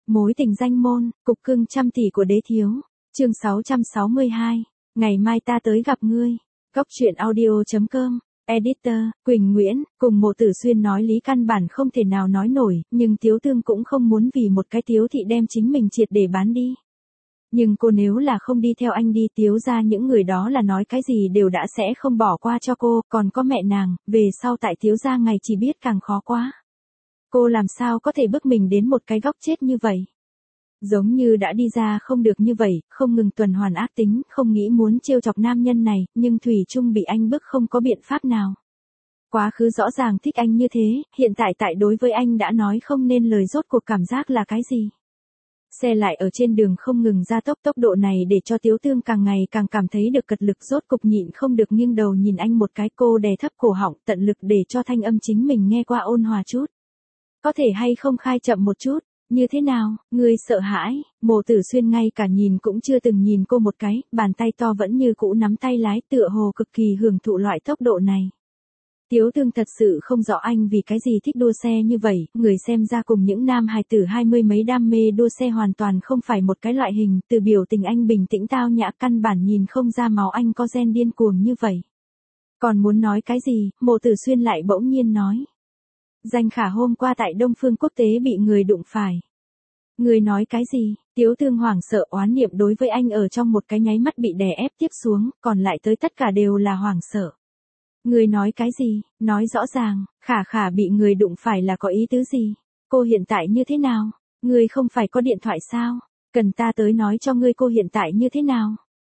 Mối tình danh môn, cục cưng trăm tỷ của đế thiếu. Chương 662. Ngày mai ta tới gặp ngươi. Góc truyện audio.com. Editor, Quỳnh Nguyễn, cùng Mộ Tử Xuyên nói lý căn bản không thể nào nói nổi, nhưng Tiếu Tương cũng không muốn vì một cái Tiếu thị đem chính mình triệt để bán đi. Nhưng cô nếu là không đi theo anh đi Tiếu ra những người đó là nói cái gì đều đã sẽ không bỏ qua cho cô, còn có mẹ nàng, về sau tại Tiếu ra ngày chỉ biết càng khó quá. Cô làm sao có thể bước mình đến một cái góc chết như vậy? Giống như đã đi ra không được như vậy, không ngừng tuần hoàn ác tính, không nghĩ muốn trêu chọc nam nhân này, nhưng thủy chung bị anh bức không có biện pháp nào. Quá khứ rõ ràng thích anh như thế, hiện tại đối với anh đã nói không nên lời, rốt cuộc cảm giác là cái gì? Xe lại ở trên đường không ngừng gia tốc, tốc độ này để cho Tiếu Tương càng ngày càng cảm thấy được cật lực, rốt cục nhịn không được nghiêng đầu nhìn anh một cái, cô đè thấp cổ họng tận lực để cho thanh âm chính mình nghe qua ôn hòa chút. Có thể hay không khai chậm một chút? Như thế nào, ngươi sợ hãi? Mộ Tử Xuyên ngay cả nhìn cũng chưa từng nhìn cô một cái, bàn tay to vẫn như cũ nắm tay lái, tựa hồ cực kỳ hưởng thụ loại tốc độ này. Tiếu Tương thật sự không rõ anh vì cái gì thích đua xe như vậy, người xem ra cùng những nam hài tử 20 mấy đam mê đua xe hoàn toàn không phải một cái loại hình, từ biểu tình anh bình tĩnh tao nhã căn bản nhìn không ra máu anh có gen điên cuồng như vậy. Còn muốn nói cái gì, Mộ Tử Xuyên lại bỗng nhiên nói. Danh Khả hôm qua tại Đông Phương Quốc tế bị người đụng phải. Người nói cái gì? Tiếu Tương hoảng sợ, oán niệm đối với anh ở trong một cái nháy mắt bị đè ép tiếp xuống, còn lại tới tất cả đều là hoảng sợ. Người nói cái gì? Nói rõ ràng, Khả bị người đụng phải là có ý tứ gì? Cô hiện tại như thế nào? Người không phải có điện thoại sao? Cần ta tới nói cho ngươi cô hiện tại như thế nào?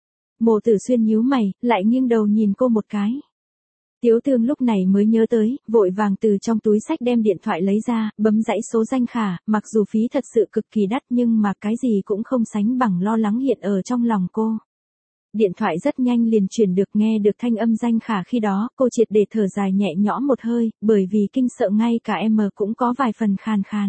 Mộ Tử Xuyên nhíu mày, lại nghiêng đầu nhìn cô một cái. Tiếu Tương lúc này mới nhớ tới, vội vàng từ trong túi xách đem điện thoại lấy ra, bấm dãy số Danh Khả, mặc dù phí thật sự cực kỳ đắt nhưng mà cái gì cũng không sánh bằng lo lắng hiện ở trong lòng cô. Điện thoại rất nhanh liền truyền được, nghe được thanh âm Danh Khả khi đó, cô triệt để thở dài nhẹ nhõm một hơi, bởi vì kinh sợ ngay cả em cũng có vài phần khàn khàn.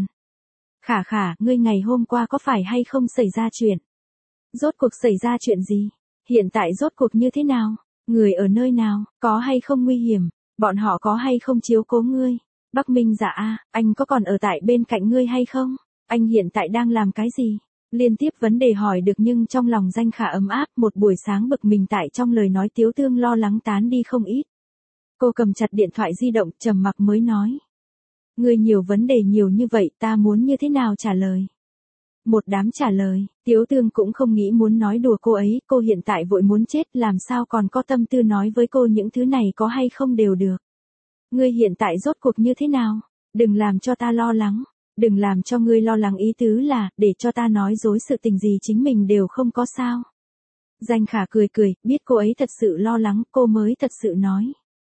Khả, ngươi ngày hôm qua có phải hay không xảy ra chuyện? Rốt cuộc xảy ra chuyện gì? Hiện tại rốt cuộc như thế nào? Người ở nơi nào, có hay không nguy hiểm, bọn họ có hay không chiếu cố ngươi? Bắc Minh Dạ a, anh có còn ở tại bên cạnh ngươi hay không? Anh hiện tại đang làm cái gì? Liên tiếp vấn đề hỏi được nhưng trong lòng Danh Khả ấm áp, một buổi sáng bực mình tại trong lời nói Tiếu Tương lo lắng tán đi không ít. Cô cầm chặt điện thoại di động, trầm mặc mới nói. Ngươi nhiều vấn đề nhiều như vậy, ta muốn như thế nào trả lời? Một đám trả lời, Tiếu Tương cũng không nghĩ muốn nói đùa cô ấy, cô hiện tại vội muốn chết, làm sao còn có tâm tư nói với cô những thứ này có hay không đều được. Ngươi hiện tại rốt cuộc như thế nào? Đừng làm cho ta lo lắng, đừng làm cho ngươi lo lắng ý tứ là, để cho ta nói dối sự tình gì chính mình đều không có sao. Danh Khả cười, biết cô ấy thật sự lo lắng, cô mới thật sự nói.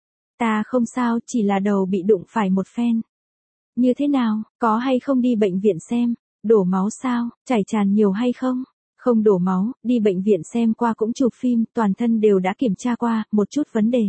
Ta không sao, chỉ là đầu bị đụng phải một phen. Như thế nào, có hay không đi bệnh viện xem? Đổ máu sao, chảy tràn nhiều hay không? Không đổ máu, đi bệnh viện xem qua cũng chụp phim, toàn thân đều đã kiểm tra qua, một chút vấn đề.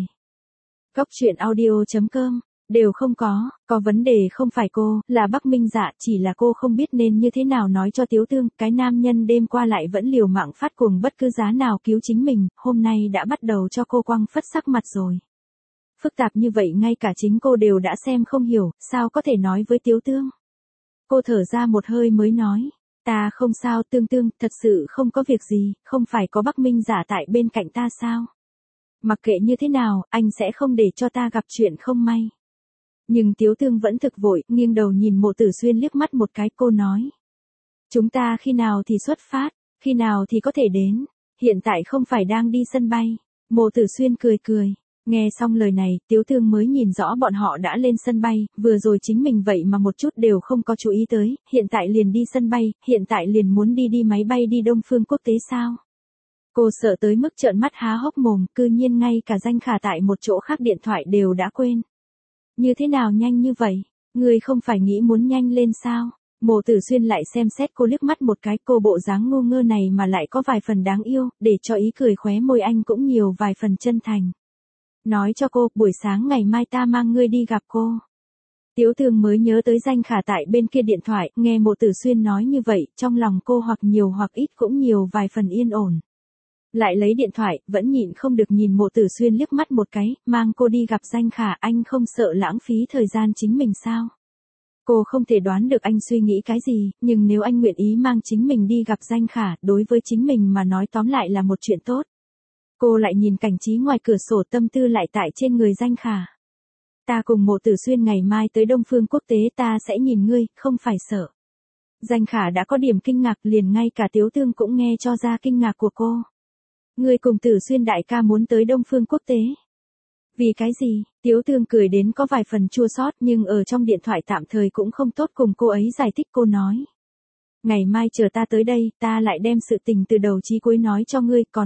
Góc truyện audio.com, đều không có vấn đề không phải cô, là Bắc Minh Dạ, chỉ là cô không biết nên như thế nào nói cho Tiếu Tương, cái nam nhân đêm qua lại vẫn liều mạng phát cuồng bất cứ giá nào cứu chính mình, hôm nay đã bắt đầu cho cô quăng phất sắc mặt rồi. Phức tạp như vậy ngay cả chính cô đều đã xem không hiểu, sao có thể nói với Tiếu Tương? Cô thở ra một hơi mới nói, ta không sao Tương, thật sự không có việc gì, không phải có Bắc Minh Giả tại bên cạnh ta sao? Mặc kệ như thế nào, anh sẽ không để cho ta gặp chuyện không may. Nhưng Tiếu Tương vẫn thực vội, nghiêng đầu nhìn Mộ Tử Xuyên liếc mắt một cái, cô nói. Chúng ta khi nào thì xuất phát, khi nào thì có thể đến, hiện tại không phải đang đi sân bay. Mộ Tử Xuyên cười. Nghe xong lời này, Tiếu Tương mới nhìn rõ bọn họ đã lên sân bay, vừa rồi chính mình vậy mà một chút đều không có chú ý tới, hiện tại liền đi sân bay, hiện tại liền muốn đi máy bay đi Đông Phương Quốc tế sao? Cô sợ tới mức trợn mắt há hốc mồm, cư nhiên ngay cả Danh Khả tại một chỗ khác điện thoại đều đã quên. Như thế nào nhanh như vậy? Người không phải nghĩ muốn nhanh lên sao? Mộ Tử Xuyên lại xem xét cô liếc mắt một cái, cô bộ dáng ngu ngơ này mà lại có vài phần đáng yêu, để cho ý cười khóe môi anh cũng nhiều vài phần chân thành. Nói cho cô, buổi sáng ngày mai ta mang ngươi đi gặp cô. Tiếu Tương mới nhớ tới Danh Khả tại bên kia điện thoại, nghe Mộ Tử Xuyên nói như vậy, trong lòng cô hoặc nhiều hoặc ít cũng nhiều vài phần yên ổn. Lại lấy điện thoại, vẫn nhịn không được nhìn Mộ Tử Xuyên liếc mắt một cái, mang cô đi gặp Danh Khả, anh không sợ lãng phí thời gian chính mình sao? Cô không thể đoán được anh suy nghĩ cái gì, nhưng nếu anh nguyện ý mang chính mình đi gặp Danh Khả, đối với chính mình mà nói tóm lại là một chuyện tốt. Cô lại nhìn cảnh trí ngoài cửa sổ, tâm tư lại tại trên người Danh Khả. Ta cùng Mộ Tử Xuyên ngày mai tới Đông Phương Quốc tế, ta sẽ nhìn ngươi, không phải sợ. Danh Khả đã có điểm kinh ngạc, liền ngay cả Tiếu Tương cũng nghe cho ra kinh ngạc của cô. Ngươi cùng Tử Xuyên đại ca muốn tới Đông Phương Quốc tế. Vì cái gì? Tiếu Tương cười đến có vài phần chua xót, nhưng ở trong điện thoại tạm thời cũng không tốt cùng cô ấy giải thích. Cô nói. Ngày mai chờ ta tới đây, ta lại đem sự tình từ đầu chí cuối nói cho ngươi, còn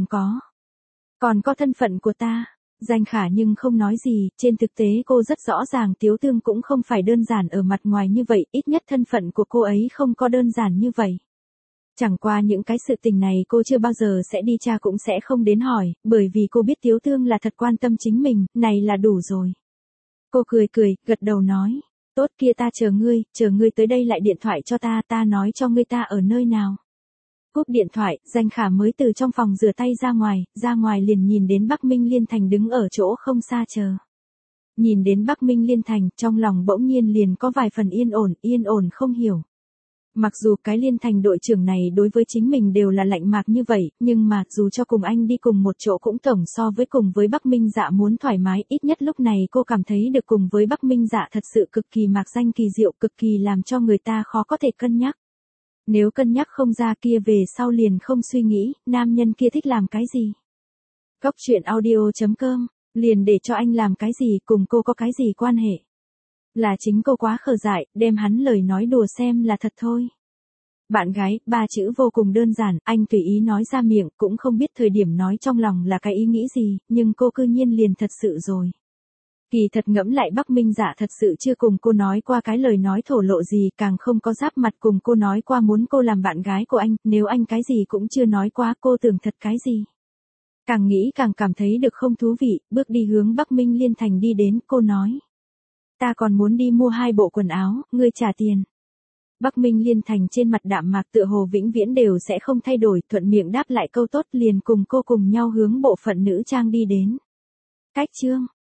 có thân phận của ta. Danh Khả nhưng không nói gì, trên thực tế cô rất rõ ràng Tiếu Tương cũng không phải đơn giản ở mặt ngoài như vậy, ít nhất thân phận của cô ấy không có đơn giản như vậy. Chẳng qua những cái sự tình này cô chưa bao giờ sẽ đi tra, cũng sẽ không đến hỏi, bởi vì cô biết Tiếu Tương là thật quan tâm chính mình, này là đủ rồi. Cô cười, gật đầu nói, tốt kia ta chờ ngươi tới đây lại điện thoại cho ta nói cho ngươi ta ở nơi nào. Cúp điện thoại, Danh Khả mới từ trong phòng rửa tay ra ngoài liền nhìn đến Bắc Minh Liên Thành đứng ở chỗ không xa chờ. Nhìn đến Bắc Minh Liên Thành, trong lòng bỗng nhiên liền có vài phần yên ổn không hiểu. Mặc dù cái Liên Thành đội trưởng này đối với chính mình đều là lạnh mạc như vậy, nhưng mà dù cho cùng anh đi cùng một chỗ cũng tổng so với cùng với Bắc Minh Dạ muốn thoải mái, ít nhất lúc này cô cảm thấy được cùng với Bắc Minh Dạ thật sự cực kỳ mạc danh kỳ diệu, cực kỳ làm cho người ta khó có thể cân nhắc. Nếu cân nhắc không ra kia về sau liền không suy nghĩ, nam nhân kia thích làm cái gì. Góc truyện audio.com, liền để cho anh làm cái gì, cùng cô có cái gì quan hệ. Là chính cô quá khờ dại, đem hắn lời nói đùa xem là thật thôi. Bạn gái, 3 chữ vô cùng đơn giản, anh tùy ý nói ra miệng, cũng không biết thời điểm nói trong lòng là cái ý nghĩ gì, nhưng cô cư nhiên liền thật sự rồi. Kỳ thật ngẫm lại Bắc Minh Dạ thật sự chưa cùng cô nói qua cái lời nói thổ lộ gì, càng không có giáp mặt cùng cô nói qua muốn cô làm bạn gái của anh, nếu anh cái gì cũng chưa nói qua, cô tưởng thật cái gì. Càng nghĩ càng cảm thấy được không thú vị, bước đi hướng Bắc Minh Liên Thành đi đến, cô nói. Ta còn muốn đi mua 2 bộ quần áo, ngươi trả tiền. Bắc Minh Liên Thành trên mặt đạm mạc tựa hồ vĩnh viễn đều sẽ không thay đổi, thuận miệng đáp lại câu tốt, liền cùng cô cùng nhau hướng bộ phận nữ trang đi đến. Cách chương